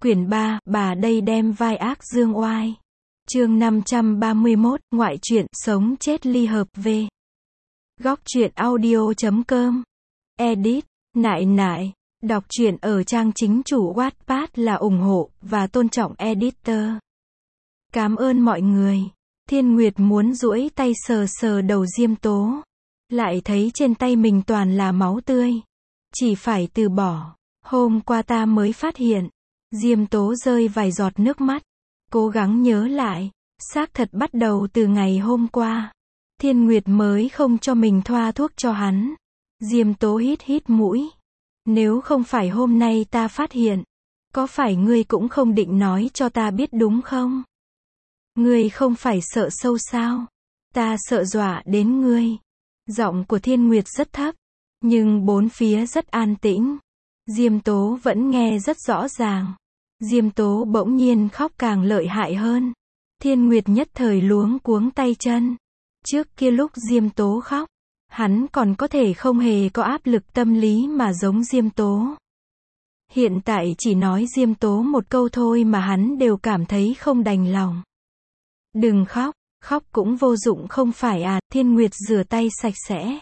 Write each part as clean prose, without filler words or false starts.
Quyển 3, bà đây đem vai ác dương oai. Chương 531, ngoại truyện, sống chết ly hợp v. Góc truyện audio.com. Edit, nại nại. Đọc truyện ở trang chính chủ Wattpad là ủng hộ và tôn trọng editor. Cảm ơn mọi người. Thiên Nguyệt muốn duỗi tay sờ sờ đầu Diêm Tố. Lại thấy trên tay mình toàn là máu tươi. Chỉ phải từ bỏ. Hôm qua ta mới phát hiện. Diêm Tố rơi vài giọt nước mắt. Cố gắng nhớ lại. Xác thật bắt đầu từ ngày hôm qua. Thiên Nguyệt mới không cho mình thoa thuốc cho hắn. Diêm Tố hít hít mũi. Nếu không phải hôm nay ta phát hiện. Có phải ngươi cũng không định nói cho ta biết đúng không? Ngươi không phải sợ sâu sao? Ta sợ dọa đến ngươi. Giọng của Thiên Nguyệt rất thấp. Nhưng bốn phía rất an tĩnh. Diêm Tố vẫn nghe rất rõ ràng. Diêm Tố bỗng nhiên khóc càng lợi hại hơn. Thiên Nguyệt nhất thời luống cuống tay chân. Trước kia lúc Diêm Tố khóc, hắn còn có thể không hề có áp lực tâm lý mà giống Diêm Tố. Hiện tại chỉ nói Diêm Tố một câu thôi mà hắn đều cảm thấy không đành lòng. Đừng khóc, khóc cũng vô dụng không phải à? Thiên Nguyệt rửa tay sạch sẽ.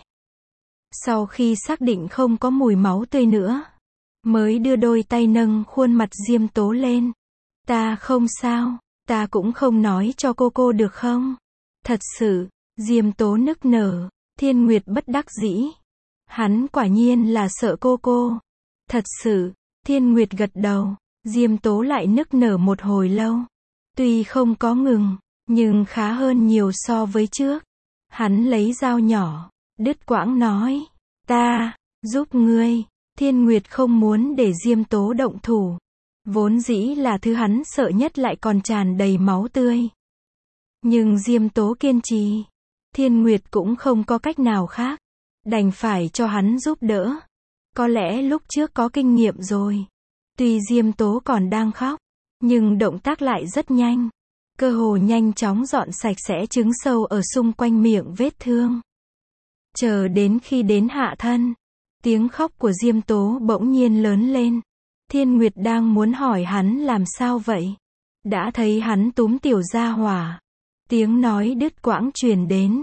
Sau khi xác định không có mùi máu tươi nữa, mới đưa đôi tay nâng khuôn mặt Diêm Tố lên. Ta không sao, ta cũng không nói cho cô được không? Thật sự, Diêm Tố nức nở. Thiên Nguyệt bất đắc dĩ. Hắn quả nhiên là sợ cô. Thật sự, Thiên Nguyệt gật đầu. Diêm Tố lại nức nở một hồi lâu. Tuy không có ngừng, nhưng khá hơn nhiều so với trước. Hắn lấy dao nhỏ, đứt quãng nói. Ta, giúp ngươi. Thiên Nguyệt không muốn để Diêm Tố động thủ. Vốn dĩ là thứ hắn sợ nhất lại còn tràn đầy máu tươi. Nhưng Diêm Tố kiên trì. Thiên Nguyệt cũng không có cách nào khác. Đành phải cho hắn giúp đỡ. Có lẽ lúc trước có kinh nghiệm rồi. Tuy Diêm Tố còn đang khóc, nhưng động tác lại rất nhanh. Cơ hồ nhanh chóng dọn sạch sẽ trứng sâu ở xung quanh miệng vết thương. Chờ đến khi đến hạ thân, tiếng khóc của Diêm Tố bỗng nhiên lớn lên. Thiên Nguyệt đang muốn hỏi hắn làm sao vậy. Đã thấy hắn túm tiểu gia hỏa. Tiếng nói đứt quãng truyền đến.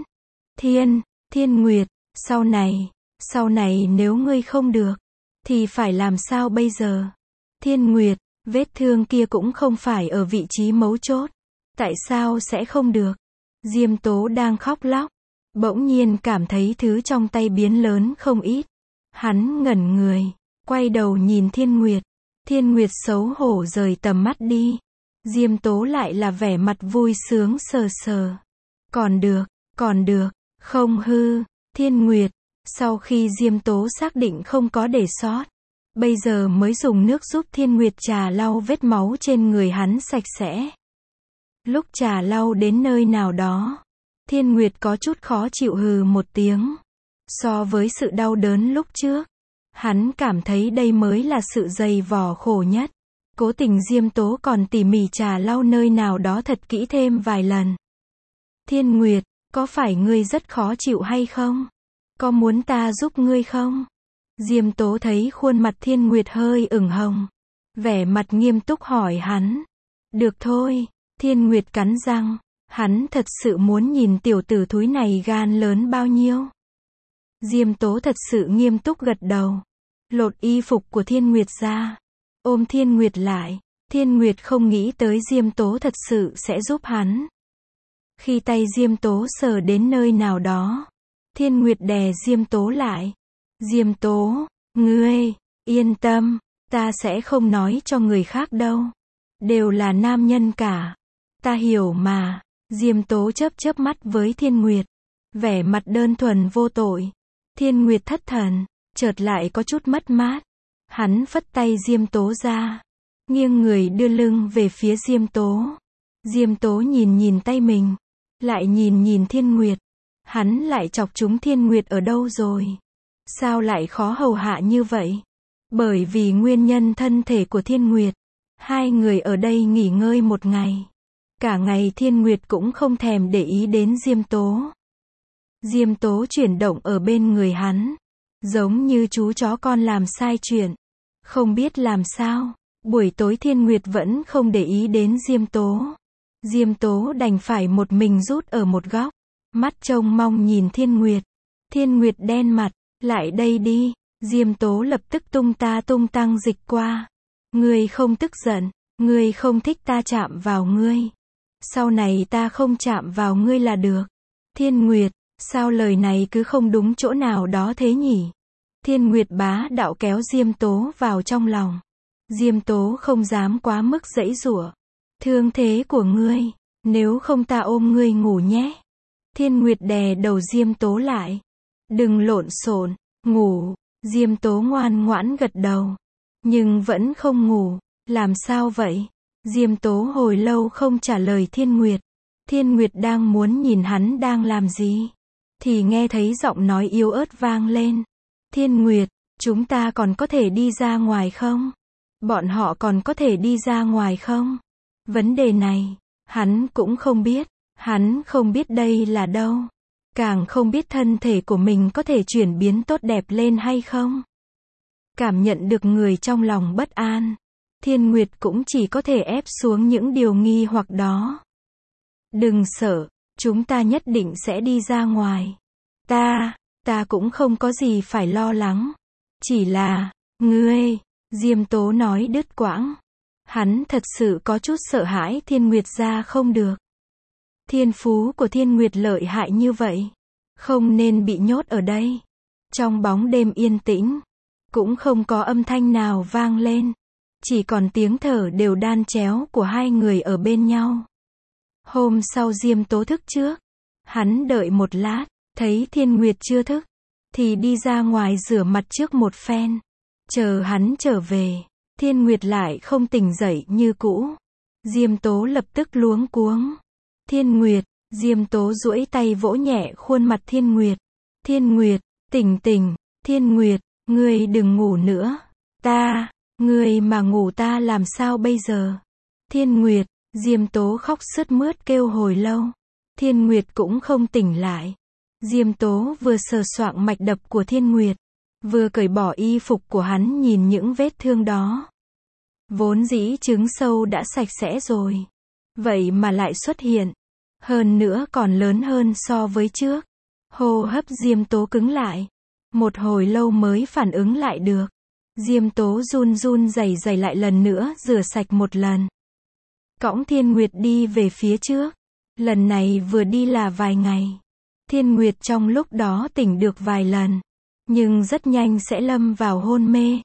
Thiên Nguyệt, sau này nếu ngươi không được, thì phải làm sao bây giờ? Thiên Nguyệt, vết thương kia cũng không phải ở vị trí mấu chốt. Tại sao sẽ không được? Diêm Tố đang khóc lóc. Bỗng nhiên cảm thấy thứ trong tay biến lớn không ít. Hắn ngẩn người, quay đầu nhìn Thiên Nguyệt. Thiên Nguyệt xấu hổ rời tầm mắt đi. Diêm Tố lại là vẻ mặt vui sướng sờ. Còn được, không hư. Thiên Nguyệt, sau khi Diêm Tố xác định không có để sót, bây giờ mới dùng nước giúp Thiên Nguyệt trà lau vết máu trên người hắn sạch sẽ. Lúc trà lau đến nơi nào đó, Thiên Nguyệt có chút khó chịu hừ một tiếng. So với sự đau đớn lúc trước, hắn cảm thấy đây mới là sự dày vò khổ nhất. Cố tình Diêm Tố còn tỉ mỉ trà lau nơi nào đó thật kỹ thêm vài lần. Thiên Nguyệt, có phải ngươi rất khó chịu hay không? Có muốn ta giúp ngươi không? Diêm Tố thấy khuôn mặt Thiên Nguyệt hơi ửng hồng. Vẻ mặt nghiêm túc hỏi hắn. Được thôi. Thiên Nguyệt cắn răng. Hắn thật sự muốn nhìn tiểu tử thúi này gan lớn bao nhiêu. Diêm Tố thật sự nghiêm túc gật đầu. Lột y phục của Thiên Nguyệt ra. Ôm Thiên Nguyệt lại. Thiên Nguyệt không nghĩ tới Diêm Tố thật sự sẽ giúp hắn. Khi tay Diêm Tố sờ đến nơi nào đó, Thiên Nguyệt đè Diêm Tố lại. Diêm Tố, ngươi, yên tâm, ta sẽ không nói cho người khác đâu. Đều là nam nhân cả. Ta hiểu mà. Diêm Tố chớp mắt với Thiên Nguyệt. Vẻ mặt đơn thuần vô tội. Thiên Nguyệt thất thần, chợt lại có chút mất mát. Hắn phất tay Diêm Tố ra. Nghiêng người đưa lưng về phía Diêm Tố. Diêm Tố nhìn tay mình. Lại nhìn Thiên Nguyệt. Hắn lại chọc trúng Thiên Nguyệt ở đâu rồi? Sao lại khó hầu hạ như vậy? Bởi vì nguyên nhân thân thể của Thiên Nguyệt. Hai người ở đây nghỉ ngơi một ngày. Cả ngày Thiên Nguyệt cũng không thèm để ý đến Diêm Tố. Diêm Tố chuyển động ở bên người hắn. Giống như chú chó con làm sai chuyện. Không biết làm sao. Buổi tối Thiên Nguyệt vẫn không để ý đến Diêm Tố. Diêm Tố đành phải một mình rút ở một góc. Mắt trông mong nhìn Thiên Nguyệt. Thiên Nguyệt đen mặt, lại đây đi. Diêm Tố lập tức tung ta tung tăng dịch qua. Ngươi không tức giận, ngươi không thích ta chạm vào ngươi. Sau này ta không chạm vào ngươi là được. Thiên Nguyệt, sao lời này cứ không đúng chỗ nào đó thế nhỉ? Thiên Nguyệt bá đạo kéo Diêm Tố vào trong lòng. Diêm Tố không dám quá mức giãy giụa. Thương thế của ngươi, nếu không ta ôm ngươi ngủ nhé. Thiên Nguyệt đè đầu Diêm Tố lại. Đừng lộn xộn, ngủ. Diêm Tố ngoan ngoãn gật đầu. Nhưng vẫn không ngủ. Làm sao vậy? Diêm Tố hồi lâu không trả lời Thiên Nguyệt. Thiên Nguyệt đang muốn nhìn hắn đang làm gì, thì nghe thấy giọng nói yếu ớt vang lên. Thiên Nguyệt, chúng ta còn có thể đi ra ngoài không? Bọn họ còn có thể đi ra ngoài không? Vấn đề này, hắn cũng không biết. Hắn không biết đây là đâu. Càng không biết thân thể của mình có thể chuyển biến tốt đẹp lên hay không. Cảm nhận được người trong lòng bất an. Thiên Nguyệt cũng chỉ có thể ép xuống những điều nghi hoặc đó. Đừng sợ, chúng ta nhất định sẽ đi ra ngoài. Ta cũng không có gì phải lo lắng. Chỉ là, ngươi, Diêm Tố nói đứt quãng. Hắn thật sự có chút sợ hãi Thiên Nguyệt ra không được. Thiên phú của Thiên Nguyệt lợi hại như vậy, không nên bị nhốt ở đây. Trong bóng đêm yên tĩnh, cũng không có âm thanh nào vang lên. Chỉ còn tiếng thở đều đan chéo của hai người ở bên nhau. Hôm sau Diêm Tố thức trước. Hắn đợi một lát, thấy Thiên Nguyệt chưa thức, thì đi ra ngoài rửa mặt trước một phen. Chờ hắn trở về, Thiên Nguyệt lại không tỉnh dậy như cũ. Diêm Tố lập tức luống cuống. Thiên Nguyệt, Diêm Tố duỗi tay vỗ nhẹ khuôn mặt Thiên Nguyệt. Thiên Nguyệt, tỉnh tỉnh. Thiên Nguyệt, ngươi đừng ngủ nữa. Ngươi mà ngủ ta làm sao bây giờ? Thiên Nguyệt, Diêm Tố khóc sướt mướt kêu hồi lâu. Thiên Nguyệt cũng không tỉnh lại. Diêm Tố vừa sờ soạng mạch đập của Thiên Nguyệt, vừa cởi bỏ y phục của hắn nhìn những vết thương đó. Vốn dĩ trứng sâu đã sạch sẽ rồi. Vậy mà lại xuất hiện. Hơn nữa còn lớn hơn so với trước. Hô hấp Diêm Tố cứng lại. Một hồi lâu mới phản ứng lại được. Diêm Tố run run rẩy rẩy lại lần nữa rửa sạch một lần. Cõng Thiên Nguyệt đi về phía trước. Lần này vừa đi là vài ngày. Thiên Nguyệt trong lúc đó tỉnh được vài lần. Nhưng rất nhanh sẽ lâm vào hôn mê.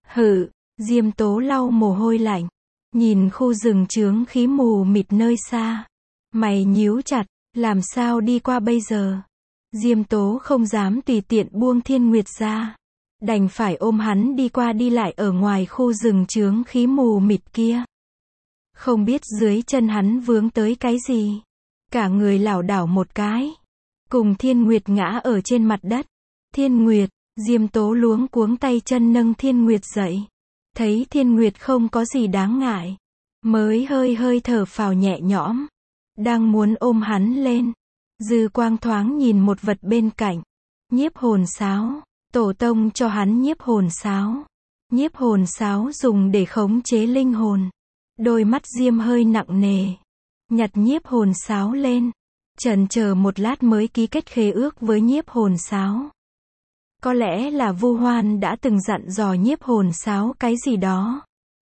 Diêm Tố lau mồ hôi lạnh. Nhìn khu rừng chướng khí mù mịt nơi xa. Mày nhíu chặt, làm sao đi qua bây giờ? Diêm Tố không dám tùy tiện buông Thiên Nguyệt ra. Đành phải ôm hắn đi qua đi lại ở ngoài khu rừng chướng khí mù mịt kia. Không biết dưới chân hắn vướng tới cái gì. Cả người lảo đảo một cái. Cùng Thiên Nguyệt ngã ở trên mặt đất. Thiên Nguyệt, Diêm Tố luống cuống tay chân nâng Thiên Nguyệt dậy. Thấy Thiên Nguyệt không có gì đáng ngại. Mới hơi thở phào nhẹ nhõm. Đang muốn ôm hắn lên. Dư quang thoáng nhìn một vật bên cạnh. Nhiếp hồn sáo. Tổ tông cho hắn nhiếp hồn sáo. Nhiếp hồn sáo dùng để khống chế linh hồn. Đôi mắt Diêm hơi nặng nề. Nhặt nhiếp hồn sáo lên. Chần chờ một lát mới ký kết khế ước với nhiếp hồn sáo. Có lẽ là Vu Hoan đã từng dặn dò nhiếp hồn sáo cái gì đó.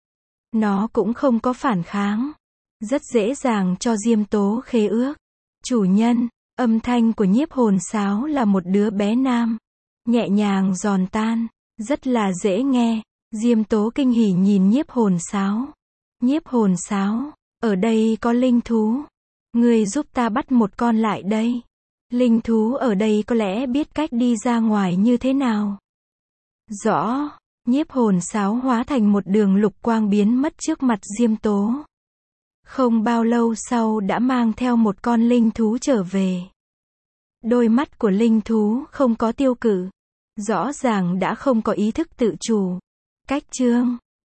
Nó cũng không có phản kháng. Rất dễ dàng cho Diêm Tố khế ước. Chủ nhân, âm thanh của nhiếp hồn sáo là một đứa bé nam. Nhẹ nhàng giòn tan, rất là dễ nghe. Diêm Tố kinh hỉ nhìn nhiếp hồn sáo. Nhiếp hồn sáo, ở đây có linh thú. Ngươi giúp ta bắt một con lại đây. Linh thú ở đây có lẽ biết cách đi ra ngoài như thế nào. Rõ, nhiếp hồn sáo hóa thành một đường lục quang biến mất trước mặt Diêm Tố. Không bao lâu sau đã mang theo một con linh thú trở về. Đôi mắt của linh thú không có tiêu cự. Rõ ràng đã không có ý thức tự chủ. Cách chương